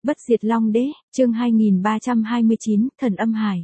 Bất diệt Long Đế, chương 2329, Thần Âm Hải.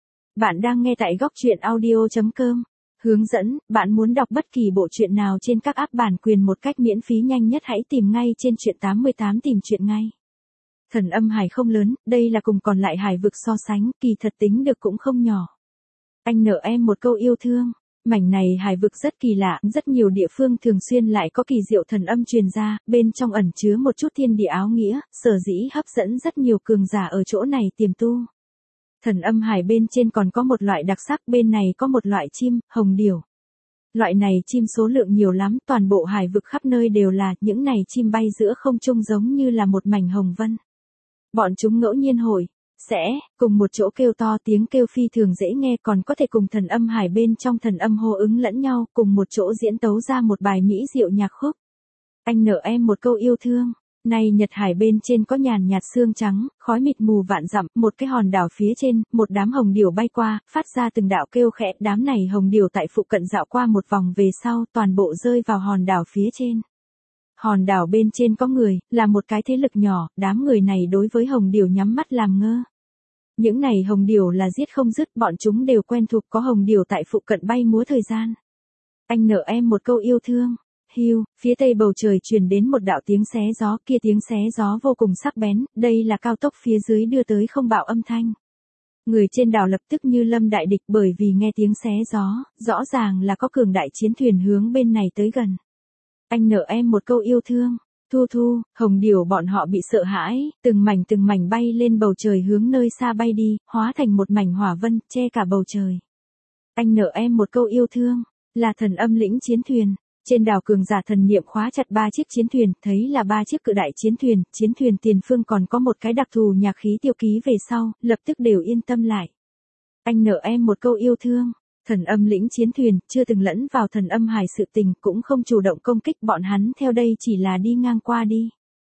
Bạn đang nghe tại góc truyện audio.com. Hướng dẫn, bạn muốn đọc bất kỳ bộ truyện nào trên các app bản quyền một cách miễn phí nhanh nhất hãy tìm ngay trên truyện 88 tìm truyện ngay. Thần Âm Hải không lớn, đây là cùng còn lại hải vực so sánh, kỳ thật tính được cũng không nhỏ. Anh nợ em một câu yêu thương. Mảnh này hải vực rất kỳ lạ, rất nhiều địa phương thường xuyên lại có kỳ diệu thần âm truyền ra, bên trong ẩn chứa một chút thiên địa áo nghĩa, sở dĩ hấp dẫn rất nhiều cường giả ở chỗ này tiềm tu. Thần âm hải bên trên còn có một loại đặc sắc, bên này có một loại chim, hồng điểu. Loại này chim số lượng nhiều lắm, toàn bộ hải vực khắp nơi đều là, những này chim bay giữa không trung giống như là một mảnh hồng vân. Bọn chúng ngẫu nhiên sẽ cùng một chỗ kêu to, tiếng kêu phi thường dễ nghe, còn có thể cùng thần âm hải bên trong thần âm hô ứng lẫn nhau, cùng một chỗ diễn tấu ra một bài mỹ diệu nhạc khúc. Anh nợ em một câu yêu thương. Nay Nhật Hải bên trên có nhàn nhạt sương trắng, khói mịt mù vạn dặm, một cái hòn đảo phía trên, một đám hồng điểu bay qua, phát ra từng đạo kêu khẽ, đám này hồng điểu tại phụ cận dạo qua một vòng về sau, toàn bộ rơi vào hòn đảo phía trên. Hòn đảo bên trên có người, là một cái thế lực nhỏ, đám người này đối với hồng điểu nhắm mắt làm ngơ. Những này hồng điểu là giết không dứt, bọn chúng đều quen thuộc, có hồng điểu tại phụ cận bay múa thời gian. Anh nợ em một câu yêu thương. Hiu, phía tây bầu trời truyền đến một đạo tiếng xé gió, kia tiếng xé gió vô cùng sắc bén, đây là cao tốc phía dưới đưa tới không bạo âm thanh. Người trên đảo lập tức như lâm đại địch, bởi vì nghe tiếng xé gió, rõ ràng là có cường đại chiến thuyền hướng bên này tới gần. Anh nợ em một câu yêu thương. Thu thu, hồng điểu bọn họ bị sợ hãi, từng mảnh bay lên bầu trời hướng nơi xa bay đi, hóa thành một mảnh hỏa vân, che cả bầu trời. Anh nợ em một câu yêu thương, là thần âm lĩnh chiến thuyền. Trên đảo cường giả thần niệm khóa chặt 3 chiếc chiến thuyền, thấy là 3 chiếc cự đại chiến thuyền tiền phương còn có một cái đặc thù nhạc khí tiêu ký về sau, lập tức đều yên tâm lại. Anh nợ em một câu yêu thương. Thần âm lĩnh chiến thuyền, chưa từng lẫn vào thần âm hải sự tình, cũng không chủ động công kích bọn hắn, theo đây chỉ là đi ngang qua đi.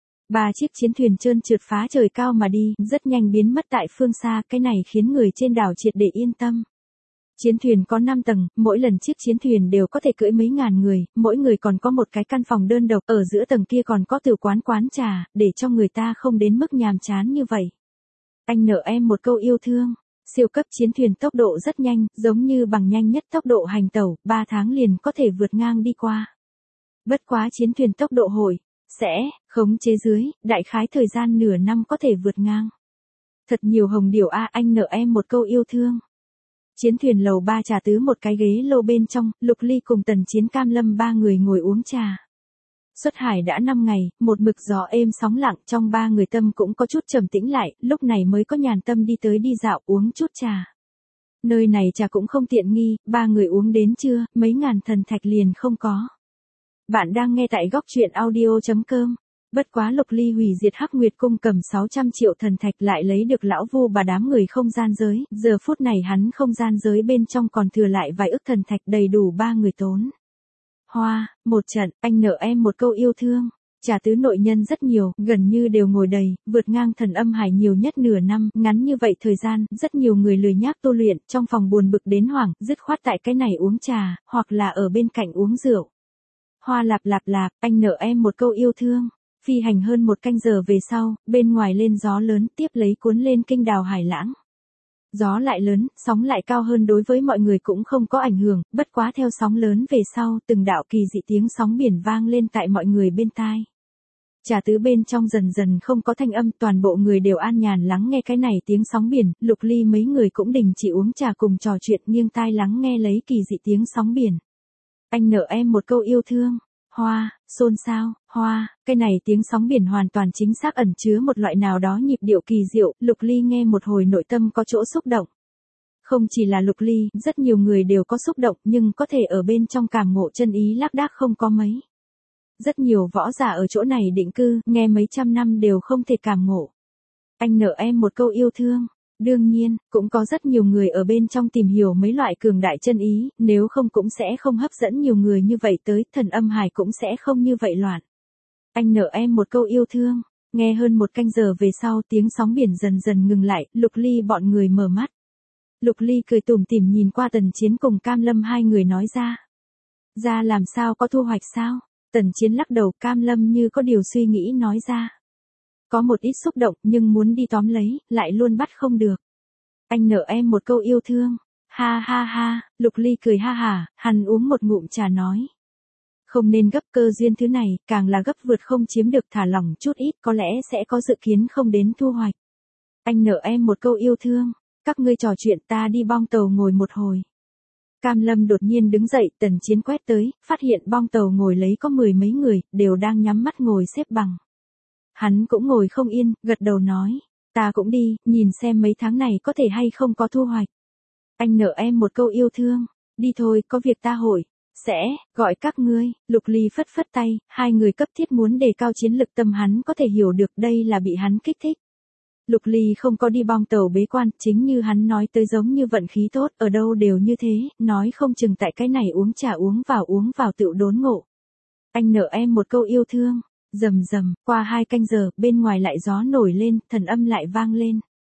3 chiếc chiến thuyền trơn trượt phá trời cao mà đi, rất nhanh biến mất tại phương xa, cái này khiến người trên đảo triệt để yên tâm. Chiến thuyền có 5 tầng, mỗi lần chiếc chiến thuyền đều có thể cưỡi mấy ngàn người, mỗi người còn có một cái căn phòng đơn độc, ở giữa tầng kia còn có tử quán trà, để cho người ta không đến mức nhàm chán như vậy. Anh nợ em một câu yêu thương. Siêu cấp chiến thuyền tốc độ rất nhanh, giống như bằng nhanh nhất tốc độ hành tẩu, 3 tháng liền có thể vượt ngang đi qua. Bất quá chiến thuyền tốc độ sẽ khống chế dưới, đại khái thời gian nửa năm có thể vượt ngang. Thật nhiều hồng điểu a, anh nợ em một câu yêu thương. Chiến thuyền lầu 3 trà tứ một cái ghế lô bên trong, Lục Ly cùng Tần Chiến Cam Lâm 3 người ngồi uống trà. Xuất hải đã 5 ngày, một mực gió êm sóng lặng, trong 3 người tâm cũng có chút trầm tĩnh lại, lúc này mới có nhàn tâm đi tới đi dạo uống chút trà. Nơi này trà cũng không tiện nghi, 3 người uống đến trưa, mấy ngàn thần thạch liền không có. Bạn đang nghe tại góc truyện audio.com. Bất quá Lục Ly hủy diệt Hắc Nguyệt cung cầm 600 triệu thần thạch lại lấy được lão Vu bà đám người không gian giới, giờ phút này hắn không gian giới bên trong còn thừa lại vài ức thần thạch đầy đủ 3 người tốn. Hoa, một trận, anh nợ em một câu yêu thương. Trà tứ nội nhân rất nhiều, gần như đều ngồi đầy, vượt ngang thần âm hải nhiều nhất nửa năm, ngắn như vậy thời gian, rất nhiều người lười nhác tu luyện, trong phòng buồn bực đến hoảng, dứt khoát tại cái này uống trà, hoặc là ở bên cạnh uống rượu. Hoa lạp lạp lạp, anh nợ em một câu yêu thương. Phi hành hơn 1 canh giờ về sau, bên ngoài lên gió lớn, tiếp lấy cuốn lên kinh đào hải lãng. Gió lại lớn, sóng lại cao hơn, đối với mọi người cũng không có ảnh hưởng, bất quá theo sóng lớn về sau, từng đạo kỳ dị tiếng sóng biển vang lên tại mọi người bên tai. Trà tứ bên trong dần dần không có thanh âm, toàn bộ người đều an nhàn lắng nghe cái này tiếng sóng biển, Lục Ly mấy người cũng đình chỉ uống trà cùng trò chuyện, nghiêng tai lắng nghe lấy kỳ dị tiếng sóng biển. Anh nợ em một câu yêu thương. Hoa, xôn xao, hoa, cái này tiếng sóng biển hoàn toàn chính xác ẩn chứa một loại nào đó nhịp điệu kỳ diệu, Lục Ly nghe một hồi nội tâm có chỗ xúc động. Không chỉ là Lục Ly, rất nhiều người đều có xúc động, nhưng có thể ở bên trong cảm ngộ chân ý lác đác không có mấy. Rất nhiều võ giả ở chỗ này định cư, nghe mấy trăm năm đều không thể cảm ngộ. Anh nợ em một câu yêu thương. Đương nhiên, cũng có rất nhiều người ở bên trong tìm hiểu mấy loại cường đại chân ý, nếu không cũng sẽ không hấp dẫn nhiều người như vậy tới, thần âm hải cũng sẽ không như vậy loạn. Anh nợ em một câu yêu thương. Nghe hơn 1 canh giờ về sau tiếng sóng biển dần dần ngừng lại, Lục Ly bọn người mở mắt. Lục Ly cười tủm tỉm nhìn qua Tần Chiến cùng Cam Lâm, 2 người nói ra. Ra làm sao, có thu hoạch sao? Tần Chiến lắc đầu, Cam Lâm như có điều suy nghĩ nói ra. Có một ít xúc động nhưng muốn đi tóm lấy, lại luôn bắt không được. Anh nợ em một câu yêu thương. Ha ha ha, Lục Ly cười ha hả, hắn uống một ngụm trà nói. Không nên gấp, cơ duyên thứ này, càng là gấp vượt không chiếm được, thả lỏng chút ít có lẽ sẽ có dự kiến không đến thu hoạch. Anh nợ em một câu yêu thương. Các ngươi trò chuyện, ta đi bong tàu ngồi một hồi. Cam Lâm đột nhiên đứng dậy, Tần Chiến quét tới, phát hiện bong tàu ngồi lấy có 10 mấy người, đều đang nhắm mắt ngồi xếp bằng. Hắn cũng ngồi không yên, gật đầu nói, ta cũng đi, nhìn xem mấy tháng này có thể hay không có thu hoạch. Anh nợ em một câu yêu thương, đi thôi, có việc ta hội, sẽ, gọi các ngươi. Lục Ly phất phất tay, hai người cấp thiết muốn đề cao chiến lực, tâm hắn có thể hiểu được đây là bị hắn kích thích. Lục Ly không có đi bong tàu bế quan, chính như hắn nói tới giống như vận khí tốt, ở đâu đều như thế, nói không chừng tại cái này uống trà uống vào tựu đốn ngộ. Anh nợ em một câu yêu thương, rầm rầm, qua 2 canh giờ, bên ngoài lại gió nổi lên, thần âm lại vang lên.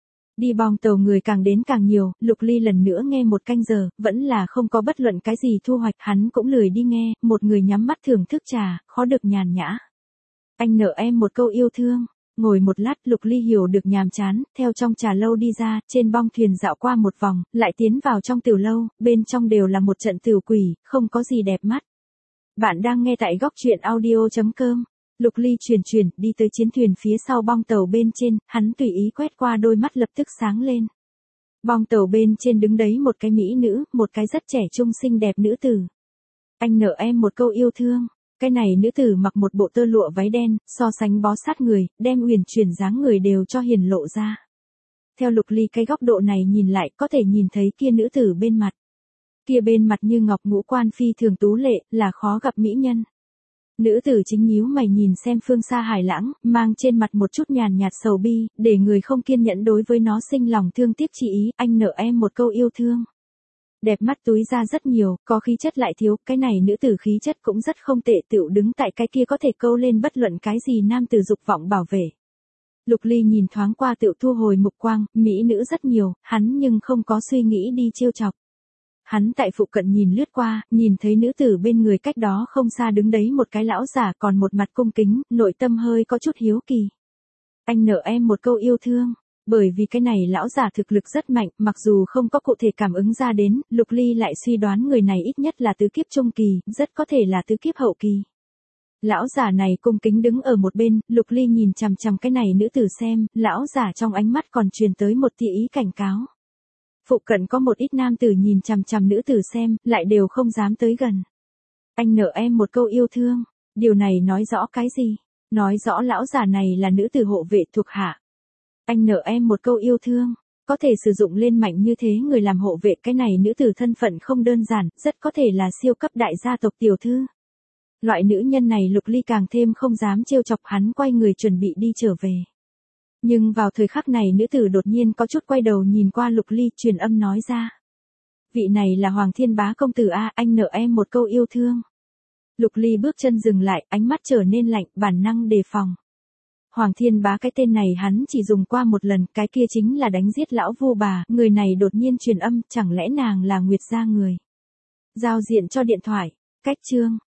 Đi bong tàu người càng đến càng nhiều, Lục Ly lần nữa nghe 1 canh giờ, vẫn là không có bất luận cái gì thu hoạch, hắn cũng lười đi nghe, một người nhắm mắt thưởng thức trà, khó được nhàn nhã. Anh nợ em một câu yêu thương. Ngồi một lát, Lục Ly hiểu được nhàm chán, theo trong trà lâu đi ra, trên bong thuyền dạo qua một vòng, lại tiến vào trong tiểu lâu, bên trong đều là một trận tiểu quỷ, không có gì đẹp mắt. Bạn đang nghe tại góc truyện audio.com. Lục Ly chuyển đi tới chiến thuyền phía sau bong tàu bên trên, hắn tùy ý quét qua, đôi mắt lập tức sáng lên. Bong tàu bên trên đứng đấy một cái mỹ nữ, một cái rất trẻ trung xinh đẹp nữ tử. Anh nợ em một câu yêu thương. Cái này nữ tử mặc một bộ tơ lụa váy đen, so sánh bó sát người, đem uyển chuyển dáng người đều cho hiển lộ ra. Theo Lục Ly cái góc độ này nhìn lại, có thể nhìn thấy kia nữ tử bên mặt. Kia bên mặt như ngọc, ngũ quan phi thường tú lệ, là khó gặp mỹ nhân. Nữ tử chính nhíu mày nhìn xem phương xa hải lãng, mang trên mặt một chút nhàn nhạt sầu bi, để người không kiên nhẫn đối với nó sinh lòng thương tiếc chi ý. Anh nợ em một câu yêu thương. Đẹp mắt túi ra rất nhiều, có khí chất lại thiếu, cái này nữ tử khí chất cũng rất không tệ, tựu đứng tại cái kia có thể câu lên bất luận cái gì nam tử dục vọng bảo vệ. Lục Ly nhìn thoáng qua tựu thu hồi mục quang, mỹ nữ rất nhiều, hắn nhưng không có suy nghĩ đi trêu chọc. Hắn tại phụ cận nhìn lướt qua, nhìn thấy nữ tử bên người cách đó không xa đứng đấy một cái lão giả, còn một mặt cung kính, nội tâm hơi có chút hiếu kỳ. Anh nợ em một câu yêu thương. Bởi vì cái này lão giả thực lực rất mạnh, mặc dù không có cụ thể cảm ứng ra đến, Lục Ly lại suy đoán người này ít nhất là tứ kiếp trung kỳ, rất có thể là tứ kiếp hậu kỳ. Lão giả này cung kính đứng ở một bên, Lục Ly nhìn chằm chằm cái này nữ tử xem, lão giả trong ánh mắt còn truyền tới một tia ý cảnh cáo. Phụ cận có một ít nam tử nhìn chằm chằm nữ tử xem, lại đều không dám tới gần. Anh nợ em một câu yêu thương. Điều này nói rõ cái gì? Nói rõ lão giả này là nữ tử hộ vệ thuộc hạ. Anh nợ em một câu yêu thương. Có thể sử dụng lên mạnh như thế người làm hộ vệ, cái này nữ tử thân phận không đơn giản, rất có thể là siêu cấp đại gia tộc tiểu thư. Loại nữ nhân này Lục Ly càng thêm không dám trêu chọc, hắn quay người chuẩn bị đi trở về. Nhưng vào thời khắc này nữ tử đột nhiên có chút quay đầu nhìn qua Lục Ly, truyền âm nói ra. Vị này là Hoàng Thiên Bá công tử a, anh nợ em một câu yêu thương. Lục Ly bước chân dừng lại, ánh mắt trở nên lạnh, bản năng đề phòng. Hoàng Thiên Bá cái tên này hắn chỉ dùng qua một lần, cái kia chính là đánh giết lão Vu bà, người này đột nhiên truyền âm, chẳng lẽ nàng là Nguyệt gia người. Giao diện cho điện thoại, cách chương.